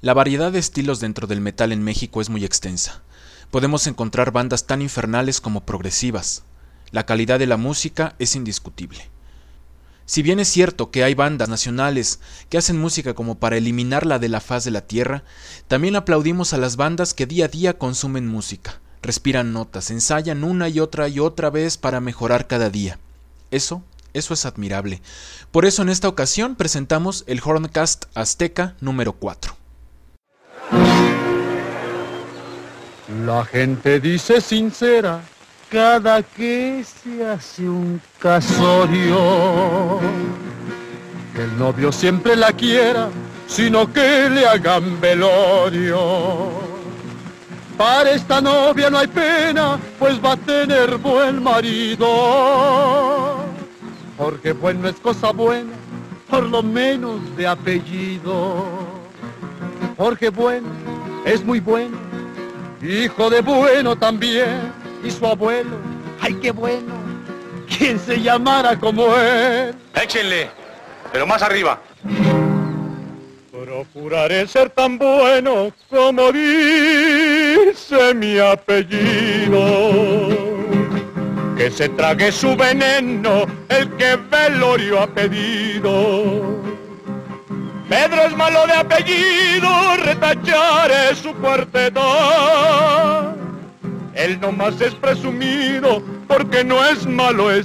La variedad de estilos dentro del metal en México es muy extensa. Podemos encontrar bandas tan infernales como progresivas. La calidad de la música es indiscutible. Si bien es cierto que hay bandas nacionales que hacen música como para eliminarla de la faz de la tierra, también aplaudimos a las bandas que día a día consumen música, respiran notas, ensayan una y otra vez para mejorar cada día. Eso es admirable. Por eso en esta ocasión presentamos el Horncast Azteca número 4. La gente dice sincera cada que se hace un casorio, que el novio siempre la quiera, sino que le hagan velorio. Para esta novia no hay pena, pues va a tener buen marido, porque bueno es cosa buena, por lo menos de apellido, porque bueno es muy bueno, hijo de bueno también, y su abuelo, ay qué bueno, quien se llamara como él. Échenle, pero más arriba. Procuraré ser tan bueno como dice mi apellido, que se trague su veneno el que velorio ha pedido. Pedro es malo de apellido, retacharé su cuarteto. Él nomás es presumido porque no es malo, es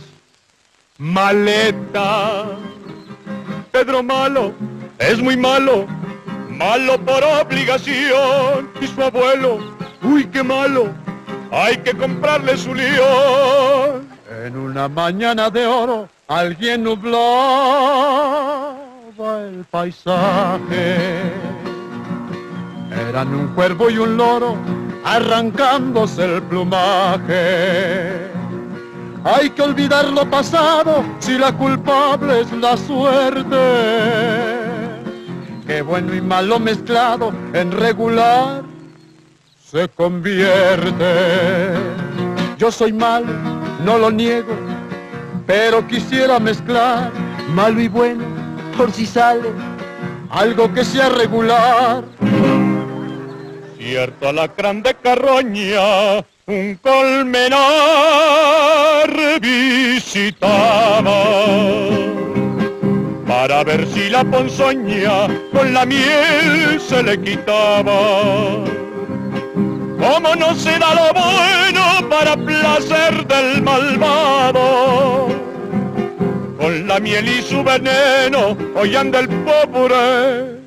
maleta. Pedro malo es muy malo, malo por obligación. Y su abuelo, uy qué malo, hay que comprarle su león. En una mañana de oro alguien nublaba el paisaje. Eran un cuervo y un loro arrancándose el plumaje. Hay que olvidar lo pasado si la culpable es la suerte, que bueno y malo mezclado en regular se convierte. Yo soy malo, no lo niego, pero quisiera mezclar malo y bueno por si sale algo que sea regular. Cierto alacrán de carroña un colmenar visitaba, para ver si la ponzoña con la miel se le quitaba. Como no se da lo bueno para placer del malvado, con la miel y su veneno hoy anda el pobre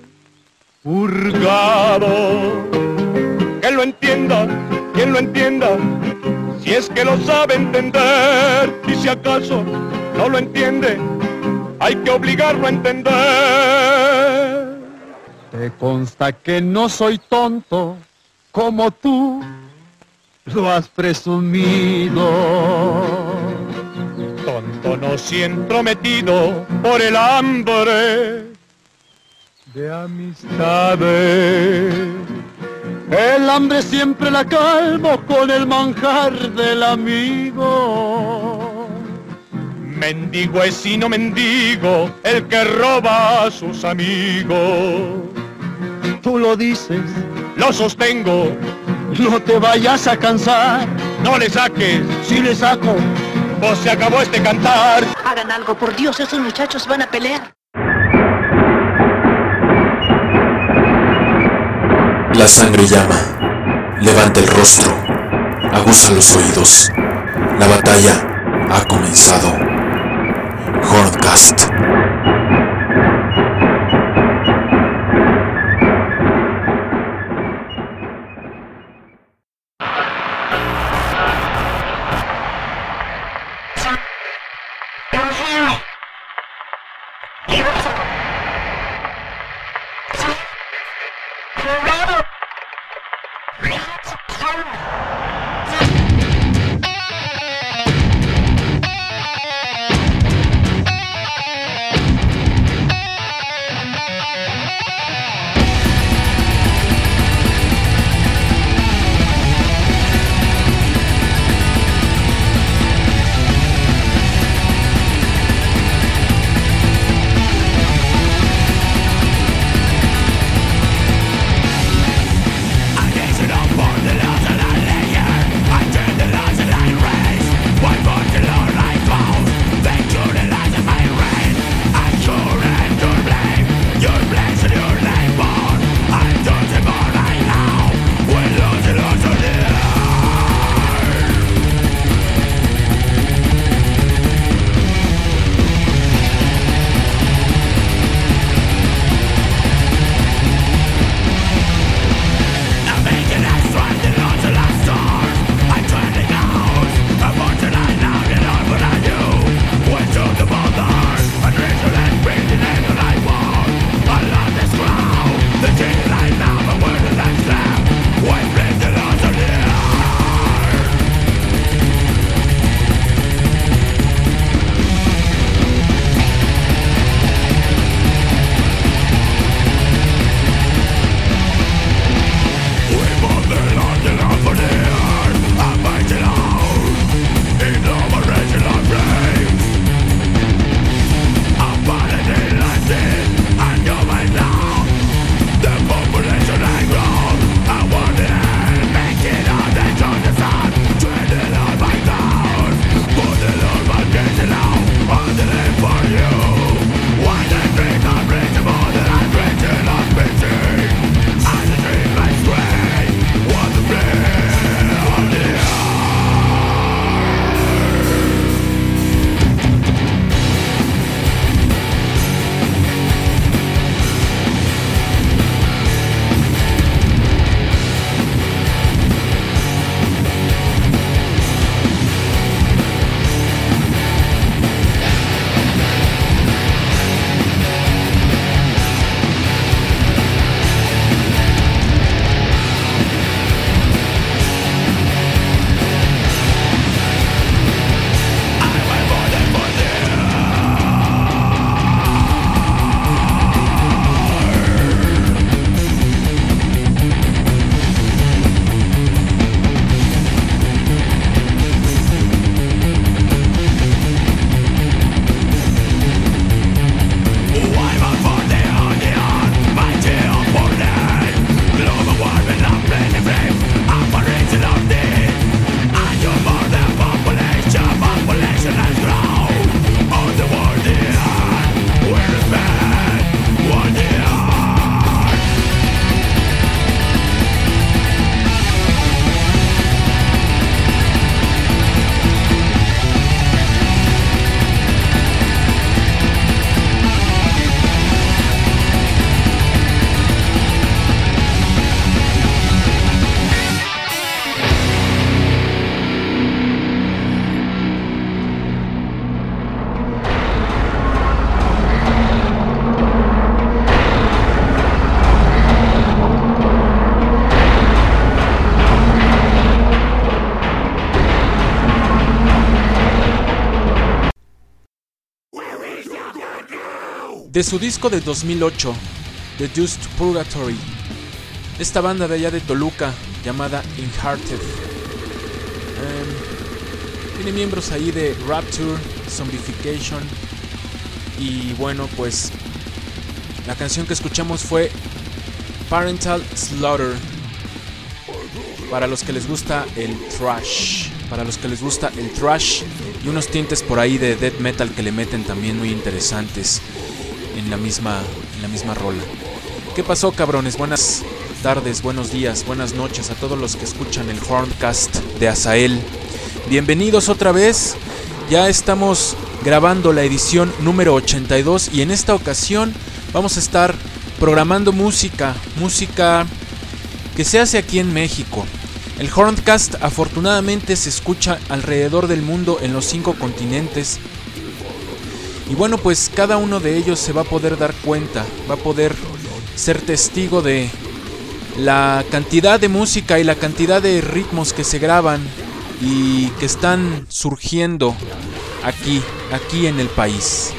purgado. Que lo entienda, quien lo entienda, si es que lo sabe entender, y si acaso no lo entiende, hay que obligarlo a entender. Te consta que no soy tonto, como tú lo has presumido. Tonto no si entrometido por el hambre de amistades. El hambre siempre la calmo con el manjar del amigo. Mendigo es y no mendigo el que roba a sus amigos. Tú lo dices, lo sostengo, no te vayas a cansar. No le saques, si le saco, pues se acabó este cantar. Hagan algo, por Dios, esos muchachos van a pelear. La sangre llama, levanta el rostro, aguza los oídos. La batalla ha comenzado. Horncast. De su disco de 2008, The Deuced Purgatory, esta banda de allá de Toluca llamada Inhearted. Tiene miembros ahí de Rapture, Zombification. Y bueno, pues la canción que escuchamos fue Parental Slaughter. Para los que les gusta el thrash. Y unos tintes por ahí de death metal que le meten también muy interesantes en la misma rola. ¿Qué pasó, cabrones? Buenas tardes, buenos días, buenas noches a todos los que escuchan el Horncast de Azael. Bienvenidos otra vez. Ya estamos grabando la edición número 82 y en esta ocasión vamos a estar programando música que se hace aquí en México. El Horncast afortunadamente se escucha alrededor del mundo en los 5 continentes. Y bueno, pues cada uno de ellos se va a poder dar cuenta, va a poder ser testigo de la cantidad de música y la cantidad de ritmos que se graban y que están surgiendo aquí en el país.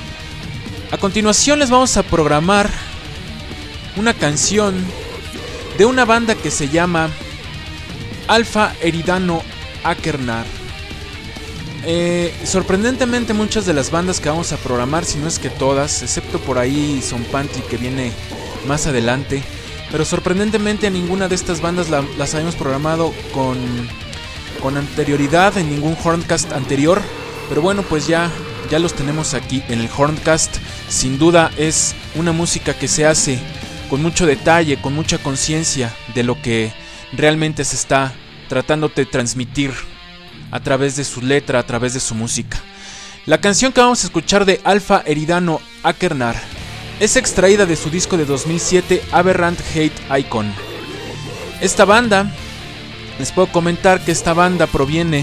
A continuación les vamos a programar una canción de una banda que se llama Alfa Eridano Achernar. Sorprendentemente muchas de las bandas que vamos a programar, si no es que todas, excepto por ahí Zompantli que viene más adelante, pero sorprendentemente a ninguna de estas bandas las habíamos programado con anterioridad en ningún Horncast anterior. Pero bueno, pues ya los tenemos aquí en el Horncast. Sin duda es una música que se hace con mucho detalle, con mucha conciencia de lo que realmente se está tratando de transmitir a través de su letra, a través de su música. La canción que vamos a escuchar de Alfa Eridano Achernar es extraída de su disco de 2007, Aberrant Hate Icon. Esta banda, les puedo comentar que esta banda proviene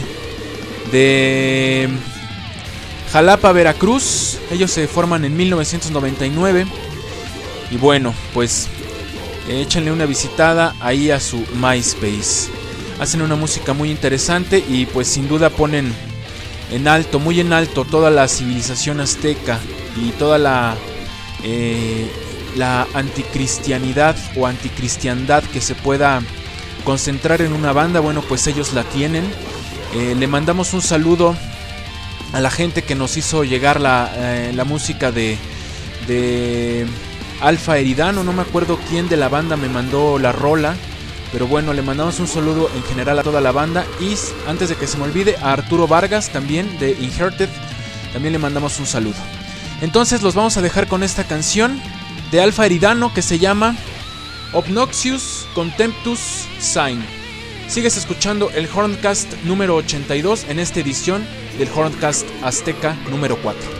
de Jalapa, Veracruz. Ellos se forman en 1999. Y bueno, pues échenle una visitada ahí a su MySpace. Hacen una música muy interesante y pues sin duda ponen en alto, muy en alto, toda la civilización azteca y toda la anticristianidad o anticristiandad que se pueda concentrar en una banda. Bueno, pues ellos la tienen. Le mandamos un saludo a la gente que nos hizo llegar la música de Alfa Eridano. No me acuerdo quién de la banda me mandó la rola, pero bueno, le mandamos un saludo en general a toda la banda. Y antes de que se me olvide, a Arturo Vargas también de Inhearted, también le mandamos un saludo. Entonces los vamos a dejar con esta canción de Alfa Eridano que se llama Obnoxious Contemptus Sign. Sigues escuchando el Horncast número 82 en esta edición del Horncast Azteca número 4.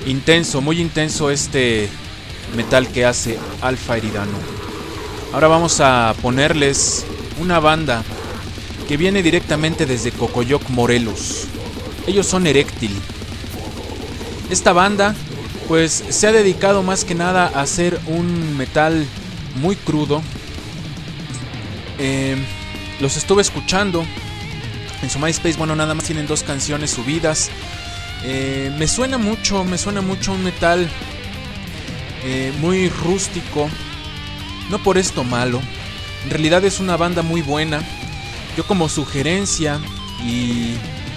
Intenso, muy intenso este metal que hace Alfa Eridano. Ahora vamos a ponerles una banda que viene directamente desde Cocoyoc, Morelos. Ellos son Eréctil. Esta banda pues se ha dedicado más que nada a hacer un metal muy crudo. Los estuve escuchando en su MySpace. Bueno, nada más tienen 2 canciones subidas. Me suena mucho un metal muy rústico. No por esto malo. En realidad es una banda muy buena. Yo como sugerencia y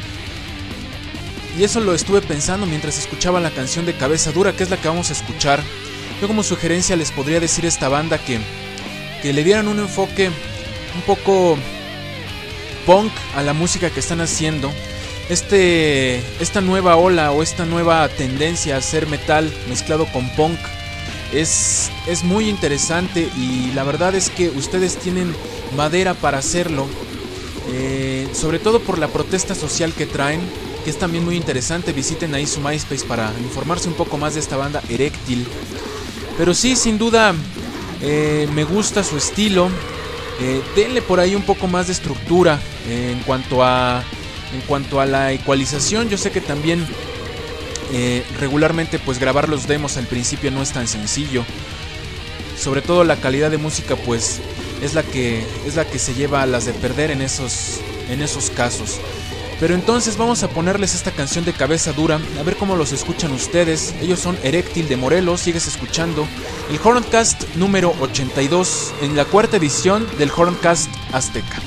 eso lo estuve pensando mientras escuchaba la canción de Cabeza Dura, que es la que vamos a escuchar. Yo como sugerencia les podría decir a esta banda que le dieran un enfoque un poco punk a la música que están haciendo. Esta nueva ola o esta nueva tendencia a hacer metal mezclado con punk es muy interesante, y la verdad es que ustedes tienen madera para hacerlo, sobre todo por la protesta social que traen, que es también muy interesante. Visiten ahí su MySpace para informarse un poco más de esta banda Eréctil. Pero sí, sin duda me gusta su estilo. Denle por ahí un poco más de estructura en cuanto a la ecualización. Yo sé que también regularmente pues grabar los demos al principio no es tan sencillo. Sobre todo la calidad de música pues es la que se lleva a las de perder en esos casos. Pero entonces vamos a ponerles esta canción de Cabeza Dura, a ver cómo los escuchan ustedes. Ellos son Eréctil de Morelos. Sigues escuchando el Horncast número 82 en la 4ª edición del Horncast Azteca.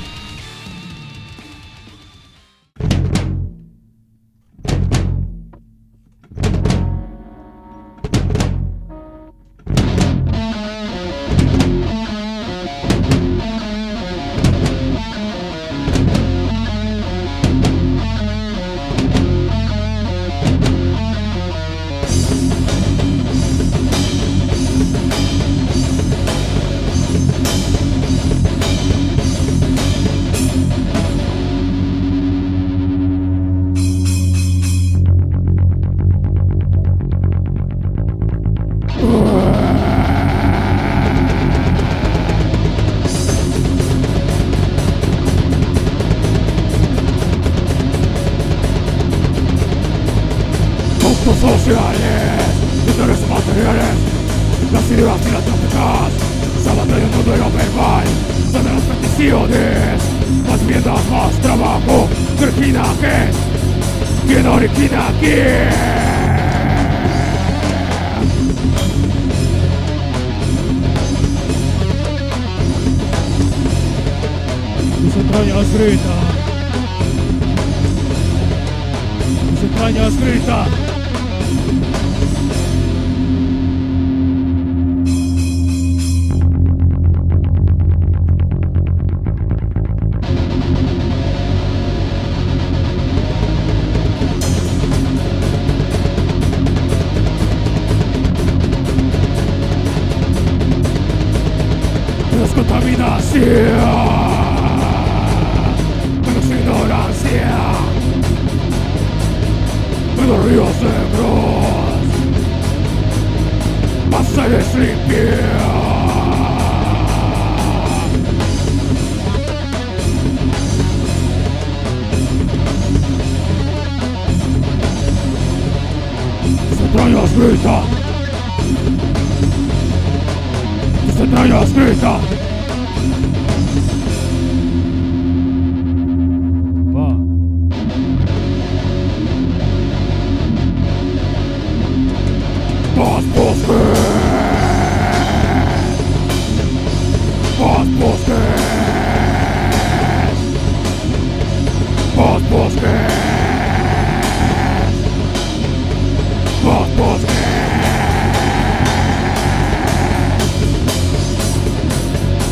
Sociales, intereses materiales, las ideas filantrópicas se abandonan el mundo y lo verbal, son de las peticiones, más vidas, más trabajo. ¿Quién origina qué? ¿Quién origina quién? Tus entrañas gritan, tus entrañas gritan. Descontaminación, menos ignorancia, menos ríos negros, más seres limpios. Tus entrañas gritan, tus entrañas gritan. Más bosques, más bosques, más bosques, más bosques.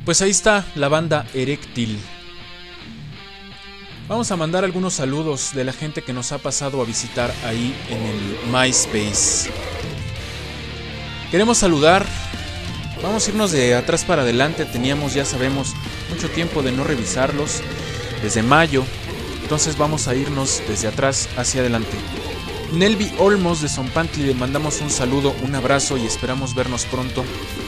Pues ahí está la banda Eréctil. Vamos a mandar algunos saludos de la gente que nos ha pasado a visitar ahí en el MySpace. Queremos saludar, vamos a irnos de atrás para adelante, teníamos, ya sabemos, mucho tiempo de no revisarlos, desde mayo, entonces vamos a irnos desde atrás hacia adelante. Nelvi Olmos de Zompantli, le mandamos un saludo, un abrazo y esperamos vernos pronto.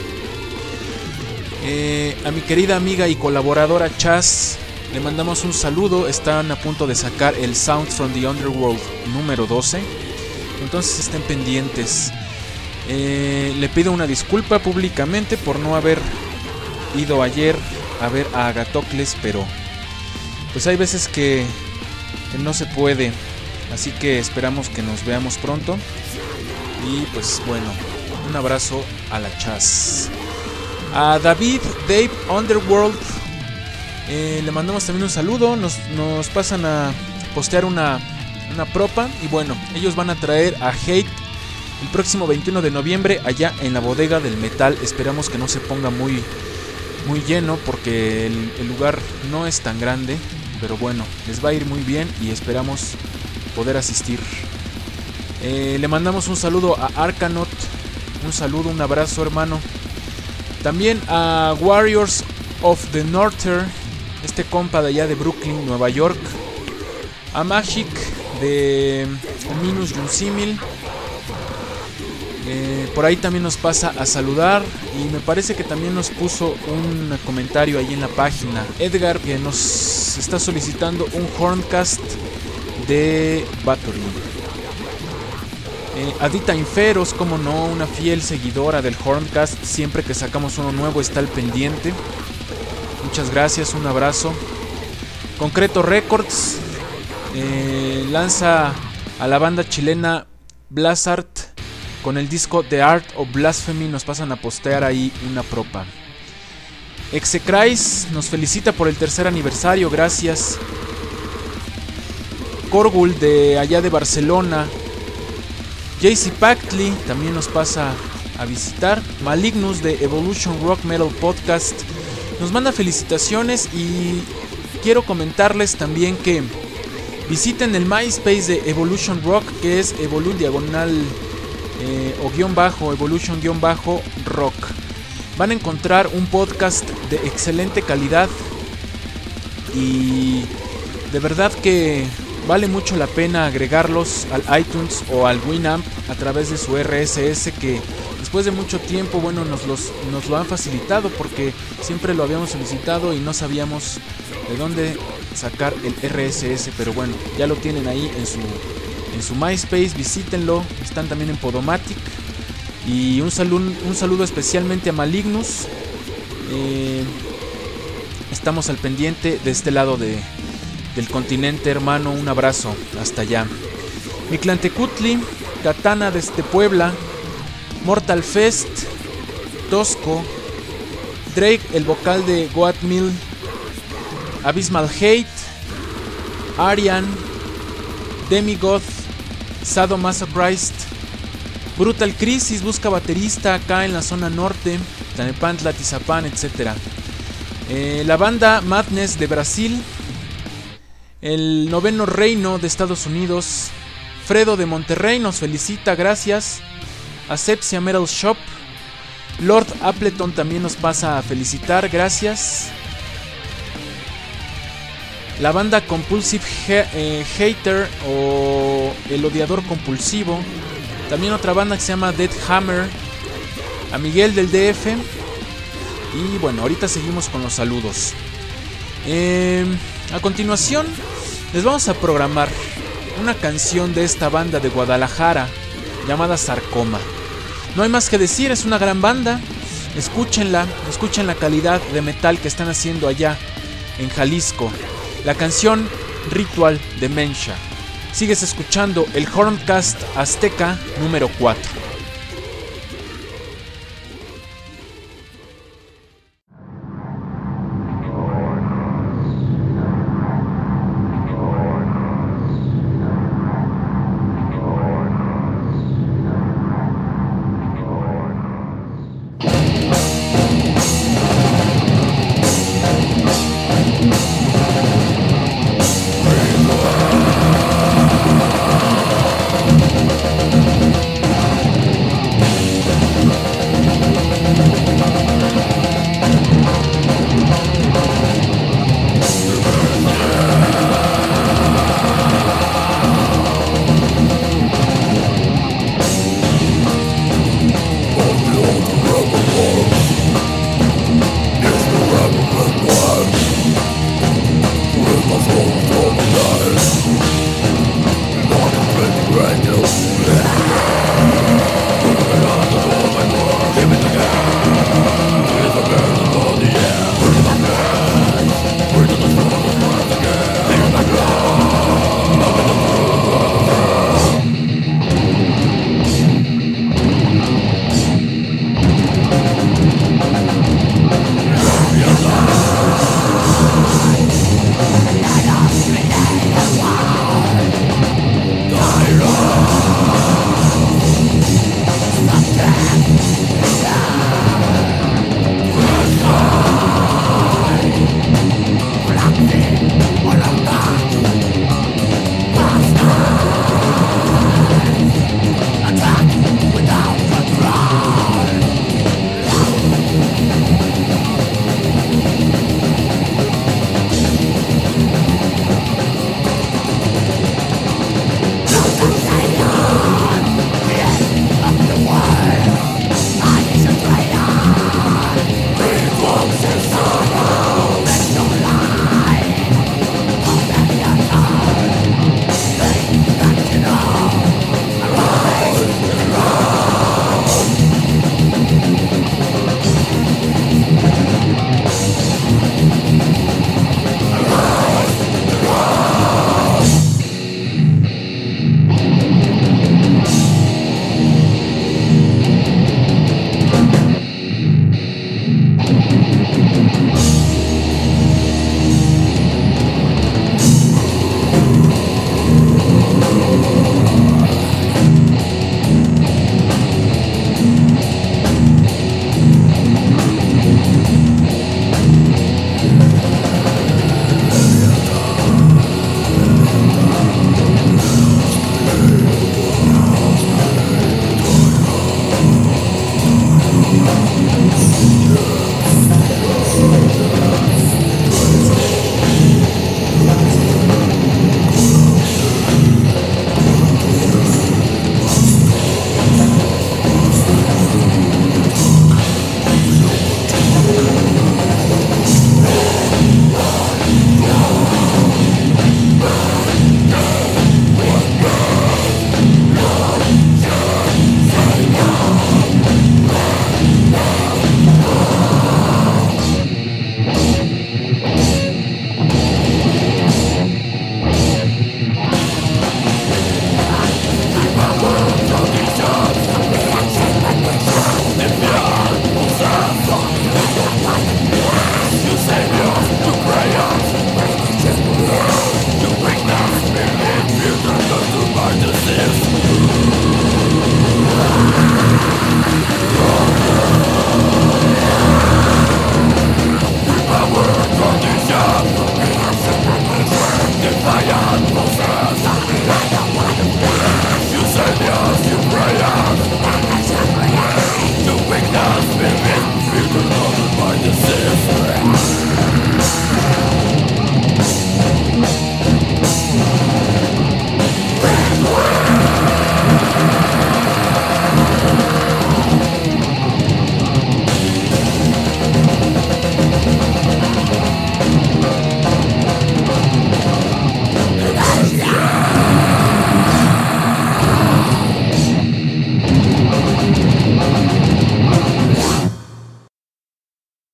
A mi querida amiga y colaboradora Chas, le mandamos un saludo, están a punto de sacar el Sound from the Underworld número 12, entonces estén pendientes. Le pido una disculpa públicamente por no haber ido ayer a ver a Agatocles, pero pues hay veces que no se puede, así que esperamos que nos veamos pronto. Y pues bueno, un abrazo a la Chas. A David Dave Underworld le mandamos también un saludo, nos pasan a postear una propa y bueno, ellos van a traer a Hate el próximo 21 de noviembre allá en la bodega del metal. Esperamos que no se ponga muy lleno porque el lugar no es tan grande, pero bueno, les va a ir muy bien y esperamos poder asistir. Le mandamos un saludo a Arcanaut, un saludo, un abrazo, hermano. También a Warriors of the Norther, este compa de allá de Brooklyn, Nueva York. A Magic de Minus Yunsimil. Por ahí también nos pasa a saludar y me parece que también nos puso un comentario ahí en la página. Edgar, que nos está solicitando un Horncast de Battery. Adita Inferos, como no, una fiel seguidora del Horncast, siempre que sacamos uno nuevo está al pendiente. Muchas gracias, un abrazo. Concreto Records lanza a la banda chilena Blazart con el disco The Art of Blasphemy, nos pasan a postear ahí una propa. Execrais nos felicita por el 3er aniversario, gracias. Corgul de allá de Barcelona. JC Pactley también nos pasa a visitar. Malignus de Evolution Rock Metal Podcast nos manda felicitaciones y quiero comentarles también que visiten el MySpace de Evolution Rock, que es Evolution-Rock. Van a encontrar un podcast de excelente calidad y de verdad que vale mucho la pena agregarlos al iTunes o al Winamp a través de su RSS, que después de mucho tiempo, bueno, nos lo han facilitado porque siempre lo habíamos solicitado y no sabíamos de dónde sacar el RSS, pero bueno, ya lo tienen ahí en su MySpace, visítenlo, están también en Podomatic. Y un saludo especialmente a Malignus. Estamos al pendiente de este lado del continente, hermano, un abrazo hasta allá. Mictlantecutli, Katana desde Puebla, Mortal Fest, Tosco, Drake, el vocal de Goat Mill, Abysmal Hate, Arian, Demigoth, Sadomasochist, Brutal Crisis busca baterista acá en la zona norte, Tlanepantla, Tizapán, etc. La banda Madness de Brasil, el Noveno Reino de Estados Unidos, Fredo de Monterrey nos felicita, gracias. Asepsia Metal Shop, Lord Appleton también nos pasa a felicitar, gracias. La banda Compulsive Hater o El Odiador Compulsivo, también otra banda que se llama Dead Hammer, a Miguel del DF. Y bueno, ahorita seguimos con los saludos. A continuación les vamos a programar una canción de esta banda de Guadalajara llamada Sarcoma. No hay más que decir, es una gran banda. Escúchenla, escuchen la calidad de metal que están haciendo allá en Jalisco. La canción Ritual Dementia. Sigues escuchando el Horncast Azteca número 4.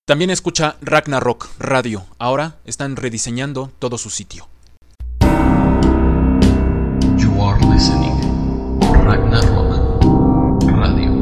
También escucha Ragnarok Radio. Ahora están rediseñando todo su sitio. You are listening Ragnarok Radio.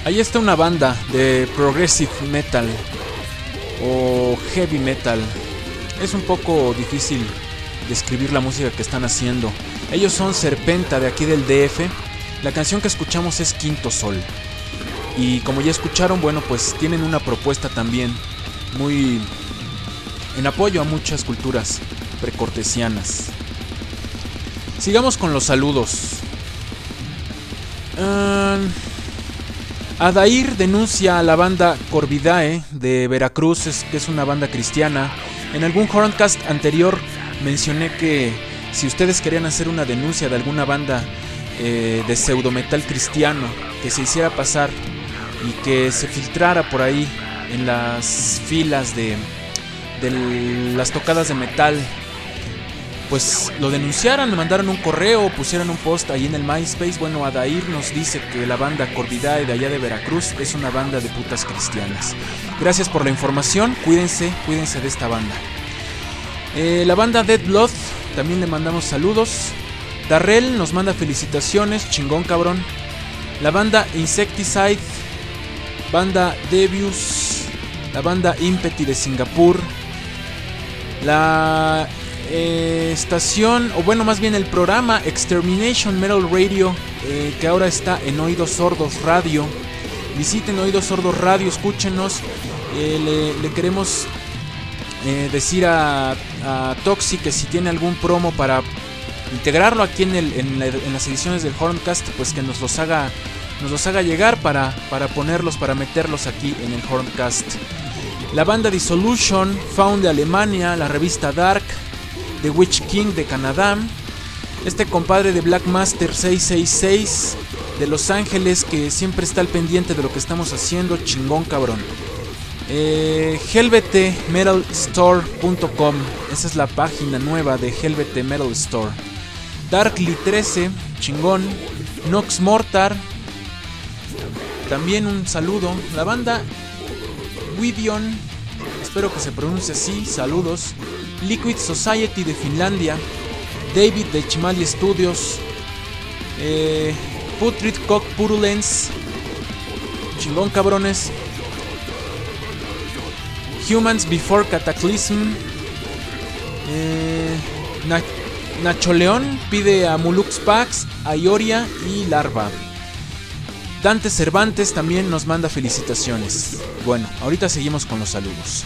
Ahí está una banda de progressive metal o heavy metal. Es un poco difícil describir la música que están haciendo. Ellos son Serpenta, de aquí del DF. La canción que escuchamos es Quinto Sol. Y como ya escucharon, bueno, pues tienen una propuesta también muy en apoyo a muchas culturas precortesianas. Sigamos con los saludos. Adair denuncia a la banda Corvidae de Veracruz, que es una banda cristiana. En algún Horncast anterior mencioné que si ustedes querían hacer una denuncia de alguna banda de pseudometal cristiano, que se hiciera pasar y que se filtrara por ahí en las filas de las tocadas de metal, pues lo denunciaran, le mandaran un correo, pusieran un post ahí en el MySpace. Bueno, Adair nos dice que la banda Corvidae de allá de Veracruz es una banda de putas cristianas. Gracias por la información, cuídense de esta banda. La banda Dead Blood, también le mandamos saludos. Darrell nos manda felicitaciones, chingón cabrón. La banda Insecticide, banda Devious, la banda Impeti de Singapur, la estación, o bueno, más bien el programa Extermination Metal Radio, que ahora está en Oídos Sordos Radio. Visiten Oídos Sordos Radio, escúchenos. Le queremos decir a Toxi que si tiene algún promo para integrarlo aquí en las ediciones del Horncast, pues que nos los haga llegar para ponerlos, para meterlos aquí en el Horncast. La banda Dissolution, Found de Alemania, la revista Dark, The Witch King de Canadá, este compadre de Black Master 666 de Los Ángeles, que siempre está al pendiente de lo que estamos haciendo, chingón cabrón. helvetemetalstore.com, esa es la página nueva de Helvete Metal Store. Darkly 13, chingón. Nox Mortar, también un saludo. La banda Widion, espero que se pronuncie así, saludos. Liquid Society de Finlandia, David de Chimali Studios, Putrid Cock Purulence, chingón cabrones. Humans Before Cataclysm, Nacho León pide a Mulux Pax, a Ioria y Larva. Dante Cervantes también nos manda felicitaciones. Bueno, ahorita seguimos con los saludos.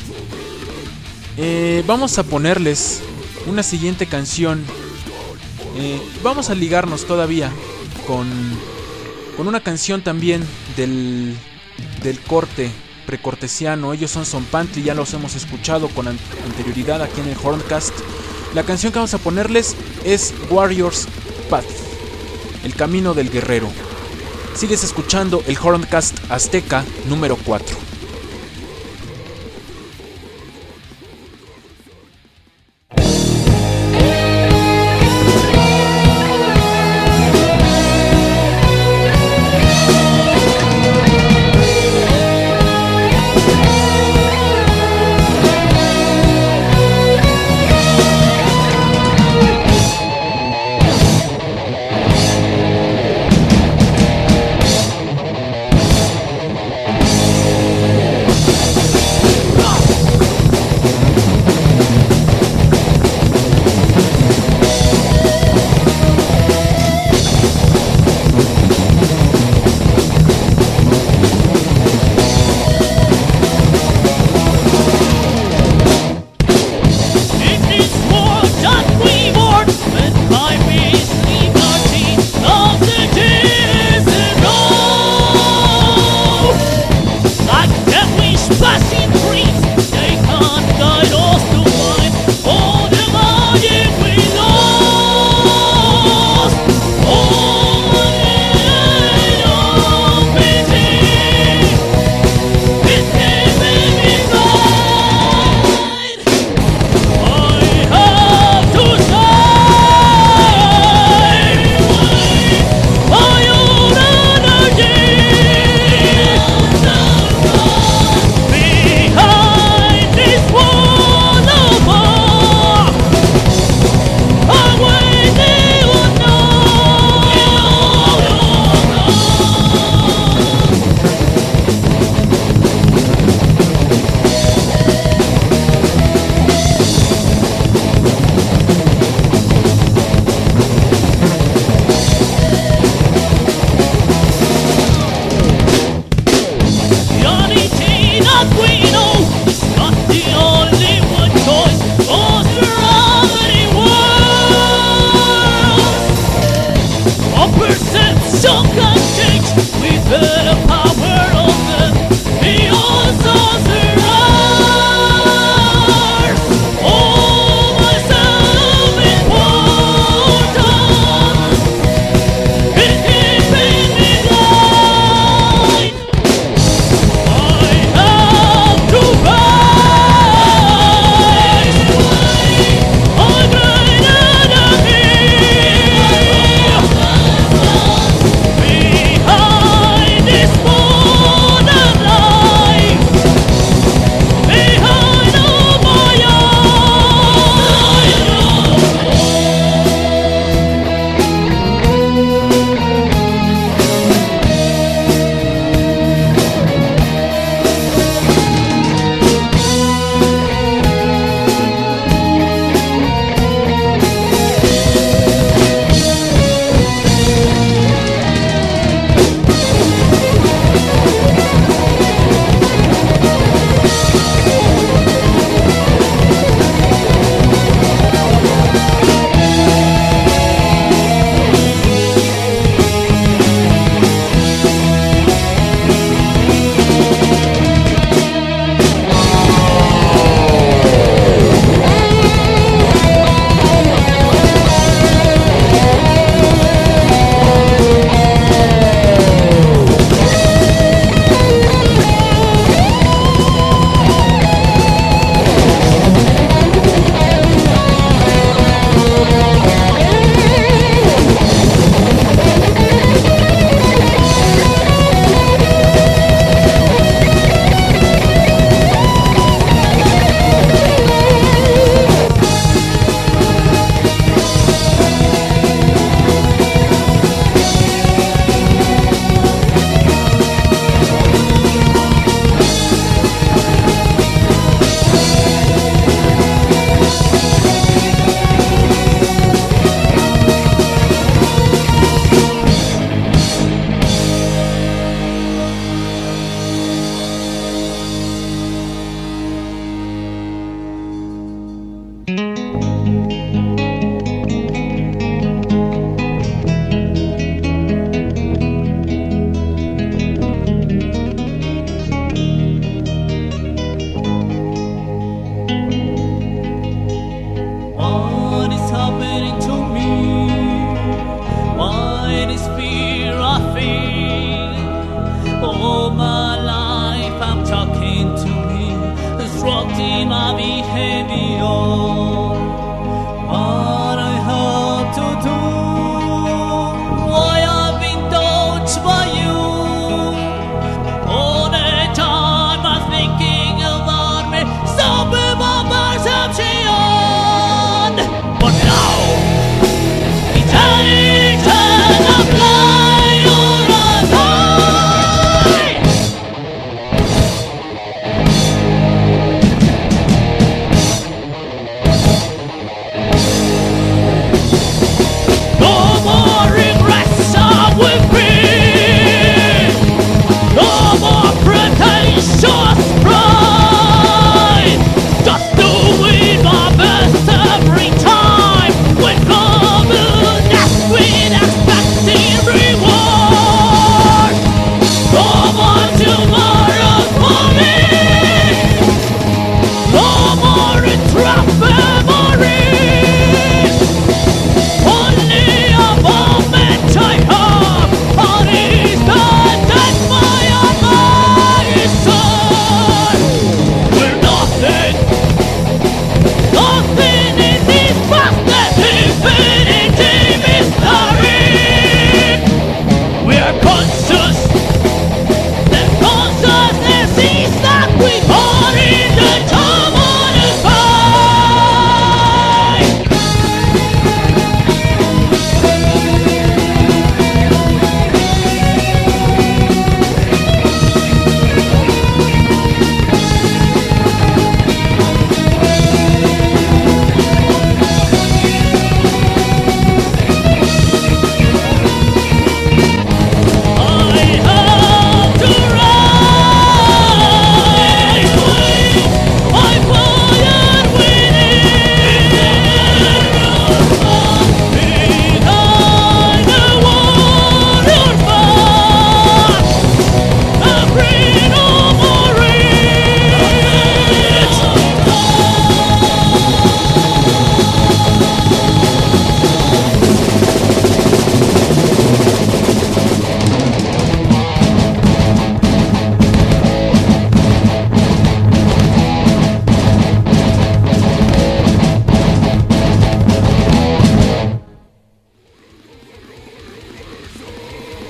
Vamos a ponerles una siguiente canción. Vamos a ligarnos todavía con una canción también del corte precortesiano. Ellos son Zompantli, ya los hemos escuchado con anterioridad aquí en el Horncast. La canción que vamos a ponerles es Warrior's Path, el camino del guerrero. Sigues escuchando el Horncast Azteca número 4.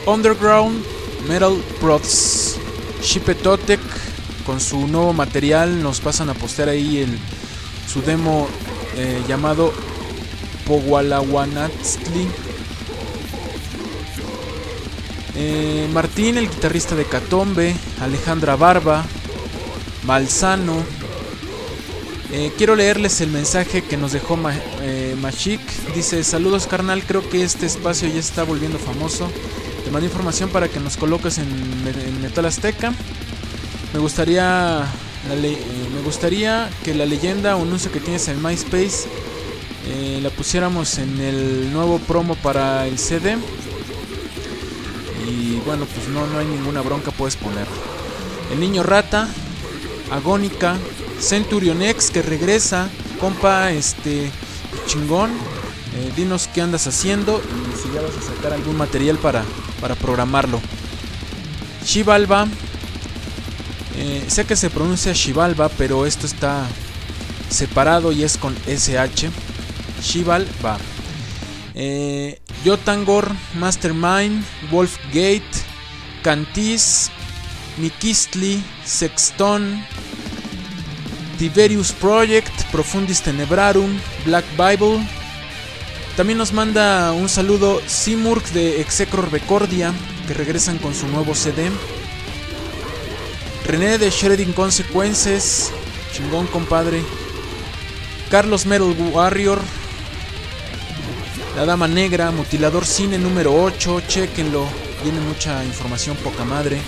Underground Metal Prods. Xipetotec con su nuevo material nos pasan a postear ahí su demo llamado Pogualahuanatzli. Martín, el guitarrista de Catombe, Alejandra Barba, Malsano. Quiero leerles el mensaje que nos dejó Mashik. Dice: saludos carnal, creo que este espacio ya está volviendo famoso. Te mando información para que nos coloques en Metal Azteca. Me gustaría que la leyenda o anuncio que tienes en MySpace la pusiéramos en el nuevo promo para el CD. Y bueno, pues no hay ninguna bronca, puedes ponerlo. El Niño Rata, Agónica, Centurion X que regresa, compa, chingón. Dinos qué andas haciendo y si ya vas a sacar algún material para programarlo. Xibalba, sé que se pronuncia Xibalba, pero esto está separado y es con SH. Xibalba. Yotangor, Mastermind, Wolfgate, Cantis, Nikistli, Sexton, Tiberius Project, Profundis Tenebrarum, Black Bible. También nos manda un saludo Simurg de Execror Becordia, que regresan con su nuevo CD. René de Shredding Consequences, chingón compadre. Carlos Metal Warrior, La Dama Negra, Mutilador Cine número 8, chequenlo, viene mucha información poca madre.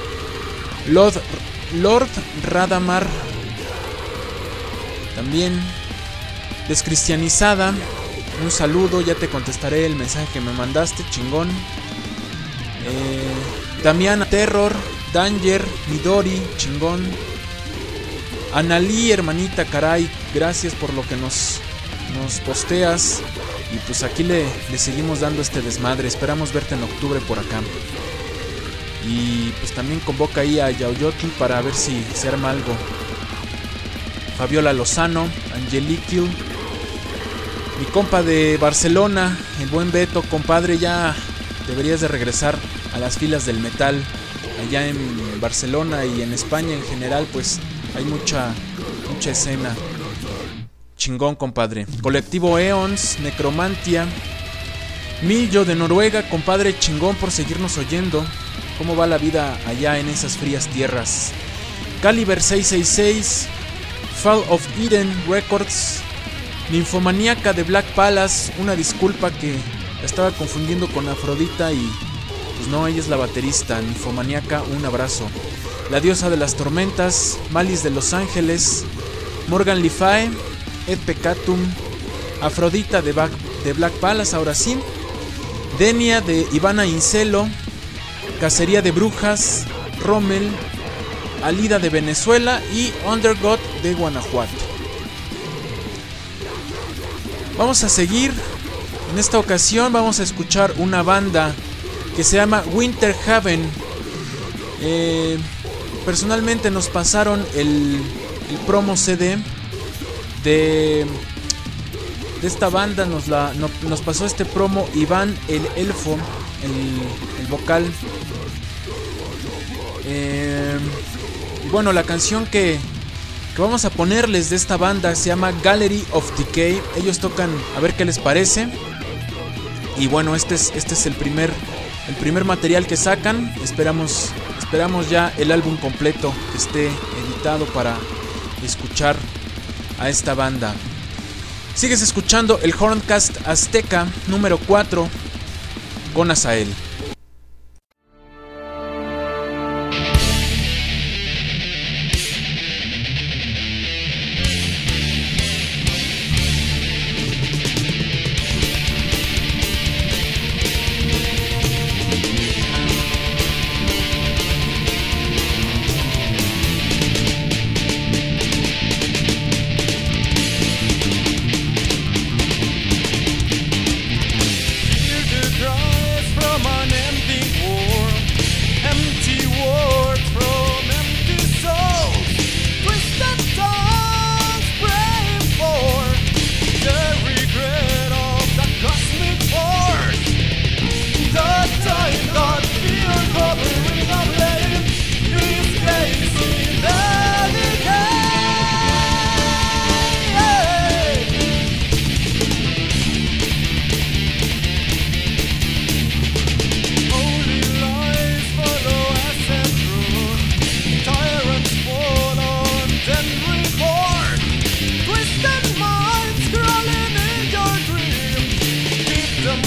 Lord Radamar, también. Descristianizada, un saludo, ya te contestaré el mensaje que me mandaste, chingón. Damiana Terror, Danger, Midori, chingón. Analí, hermanita, caray, gracias por lo que nos posteas. Y pues aquí le seguimos dando este desmadre. Esperamos verte en octubre por acá. Y pues también convoca ahí a Yaoyotl para ver si se arma algo. Fabiola Lozano, Angeliquil, mi compa de Barcelona, el buen Beto, compadre, ya deberías de regresar a las filas del metal. Allá en Barcelona y en España en general, pues hay mucha escena. Chingón, compadre. Colectivo Eons, Necromantia. Millo de Noruega, compadre, chingón por seguirnos oyendo. ¿Cómo va la vida allá en esas frías tierras? Caliber 666, Fall of Eden Records, Ninfomaníaca de Black Palace. Una disculpa que la estaba confundiendo con Afrodita y pues no, ella es la baterista. Ninfomaníaca, un abrazo. La Diosa de las Tormentas, Malice de Los Ángeles, Morgan Le Fay, Ed Peccatum, Afrodita de Black Palace, ahora sí. Denia de Ivana Incelo, Cacería de Brujas, Rommel, Alida de Venezuela y Undergod de Guanajuato. Vamos a seguir. En esta ocasión vamos a escuchar una banda que se llama Winter Haven. Personalmente nos pasaron el promo CD de esta banda. Nos pasó este promo Iván el Elfo, el vocal. Bueno, la canción que vamos a ponerles de esta banda se llama Gallery of Decay. Ellos tocan, a ver qué les parece. Y bueno, este es el primer material que sacan. Esperamos ya el álbum completo que esté editado para escuchar a esta banda. Sigues escuchando el Horncast Azteca número 4 con Azael. From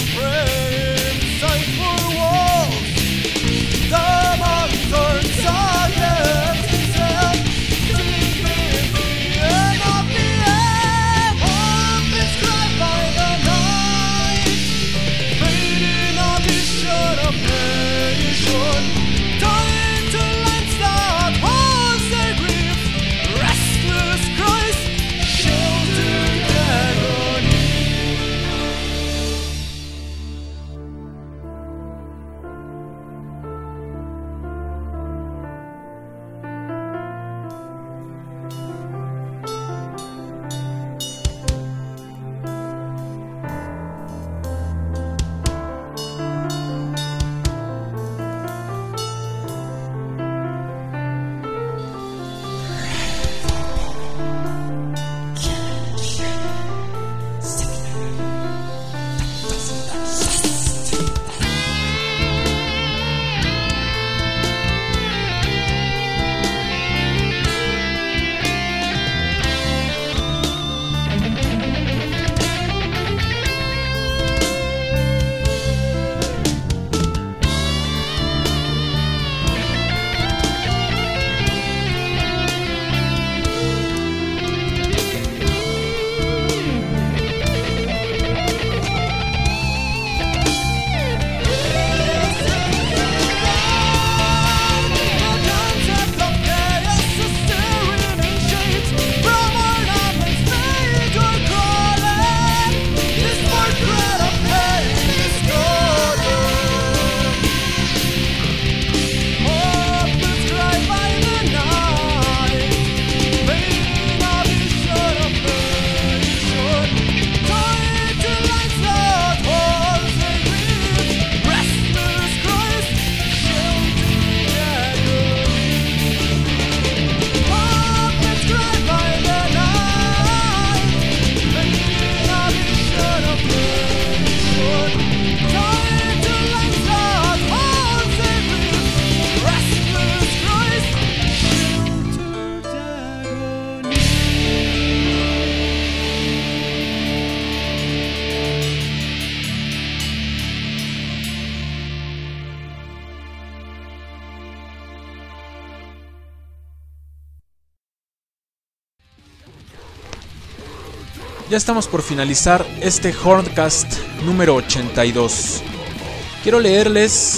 Ya estamos por finalizar este Horncast número 82. Quiero leerles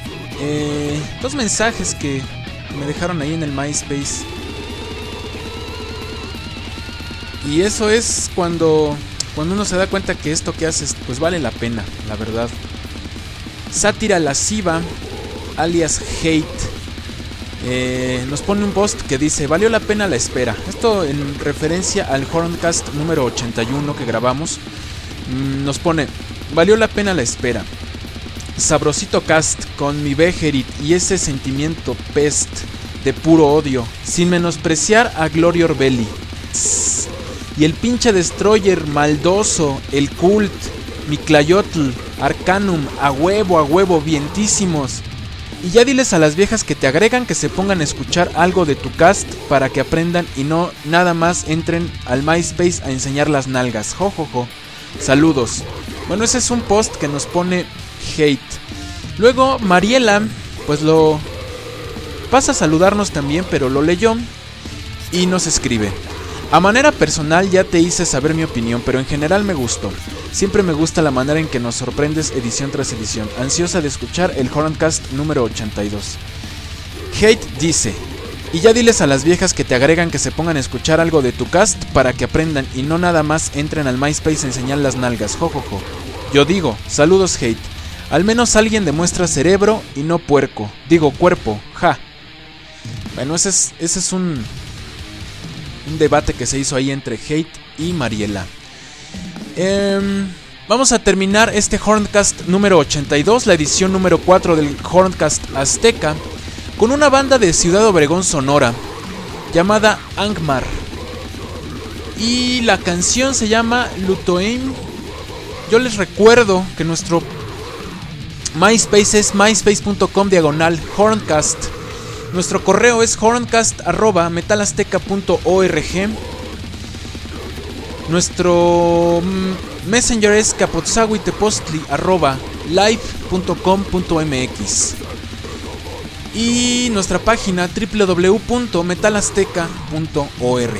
dos mensajes que me dejaron ahí en el MySpace. Y eso es cuando uno se da cuenta que esto que haces pues vale la pena, la verdad. Sátira lasciva, alias Hate, nos pone un post que dice: valió la pena la espera. Esto en referencia al Horncast número 81 que grabamos. Nos pone: valió la pena la espera. Sabrosito cast con mi Bejerit y ese sentimiento pest de puro odio, sin menospreciar a Gloria Orbelli. Y el pinche Destroyer maldoso, el Cult, Miclayotl, Arcanum, a huevo, vientísimos. Y ya diles a las viejas que te agregan que se pongan a escuchar algo de tu cast para que aprendan y no nada más entren al MySpace a enseñar las nalgas. Jojojo. Saludos. Bueno, ese es un post que nos pone Hate. Luego Mariela pues lo pasa a saludarnos también, pero lo leyó y nos escribe: a manera personal ya te hice saber mi opinión, pero en general me gustó. Siempre me gusta la manera en que nos sorprendes edición tras edición. Ansiosa de escuchar el Horncast número 82. Hate dice: y ya diles a las viejas que te agregan que se pongan a escuchar algo de tu cast para que aprendan y no nada más entren al MySpace a enseñar las nalgas. Jojojo. Yo digo, saludos Hate. Al menos alguien demuestra cerebro y no puerco. Digo cuerpo, ja. Bueno, ese es un debate que se hizo ahí entre Hate y Mariela. Vamos a terminar este Horncast número 82, la edición número 4 del Horncast Azteca, con una banda de Ciudad Obregón, Sonora, llamada Angmar. Y la canción se llama Lutoim. Yo les recuerdo que nuestro MySpace es myspace.com/Horncast. Nuestro correo es horncast@metalazteca.org. Nuestro Messenger es capotzahuitepostli@live.com.mx y nuestra página www.metalazteca.org.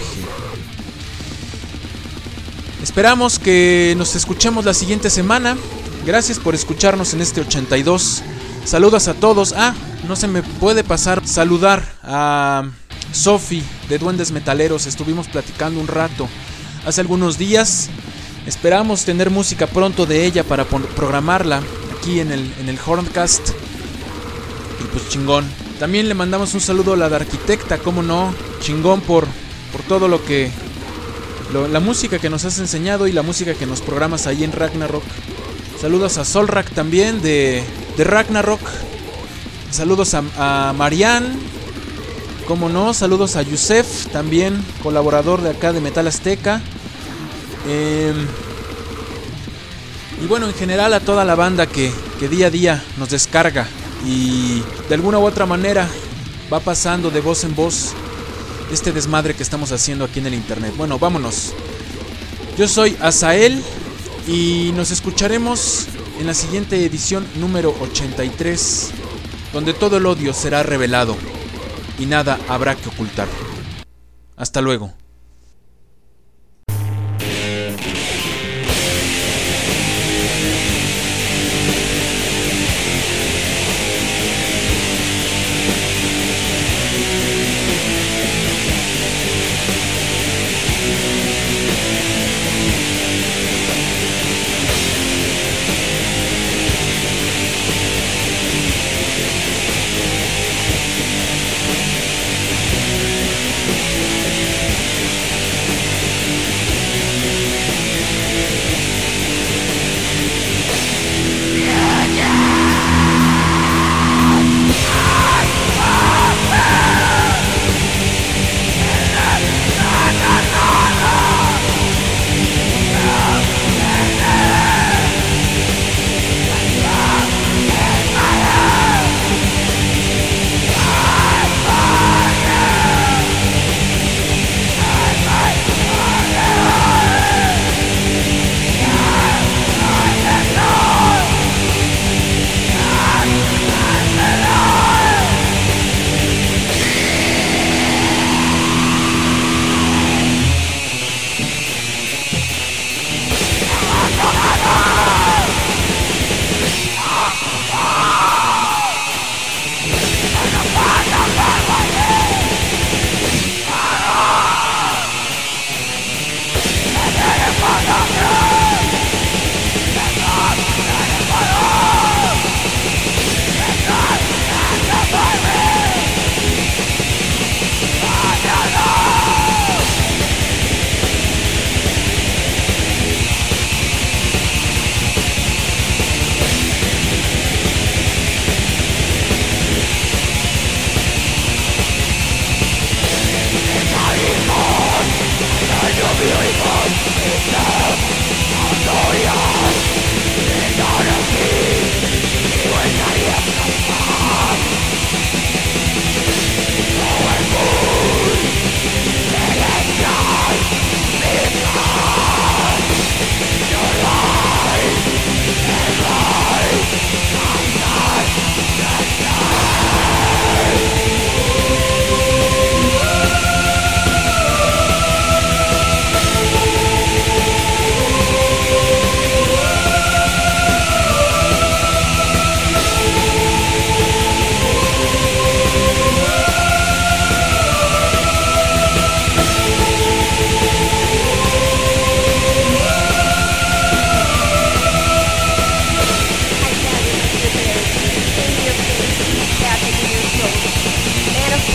Esperamos que nos escuchemos la siguiente semana. Gracias por escucharnos en este 82. Saludos a todos. No se me puede pasar saludar a Sofi de Duendes Metaleros. Estuvimos platicando un rato hace algunos días. Esperamos tener música pronto de ella para programarla aquí en el Horncast. Y pues chingón. También le mandamos un saludo a la de Arquitecta, cómo no. Chingón por todo la música que nos has enseñado y la música que nos programas ahí en Ragnarok. Saludos a Solrak también de Ragnarok. Saludos a Marian, cómo no. Saludos a Yusef también, colaborador de acá de Metal Azteca. Y bueno, en general a toda la banda que día a día nos descarga y de alguna u otra manera va pasando de voz en voz este desmadre que estamos haciendo aquí en el internet. Bueno, vámonos. Yo soy Azael y nos escucharemos en la siguiente edición número 83, donde todo el odio será revelado y nada habrá que ocultar. Hasta luego.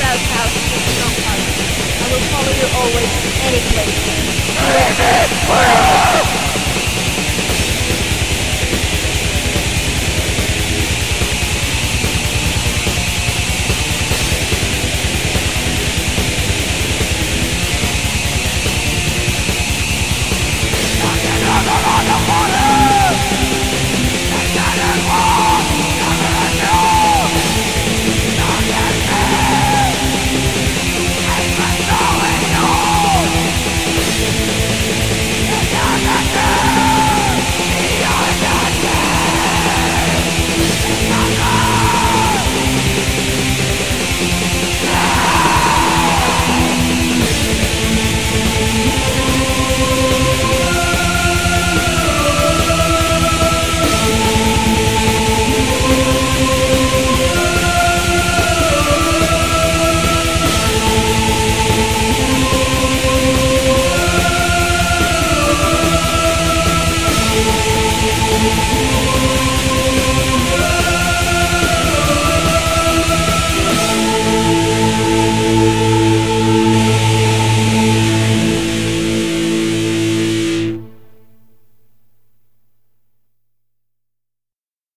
I will follow you always, any place.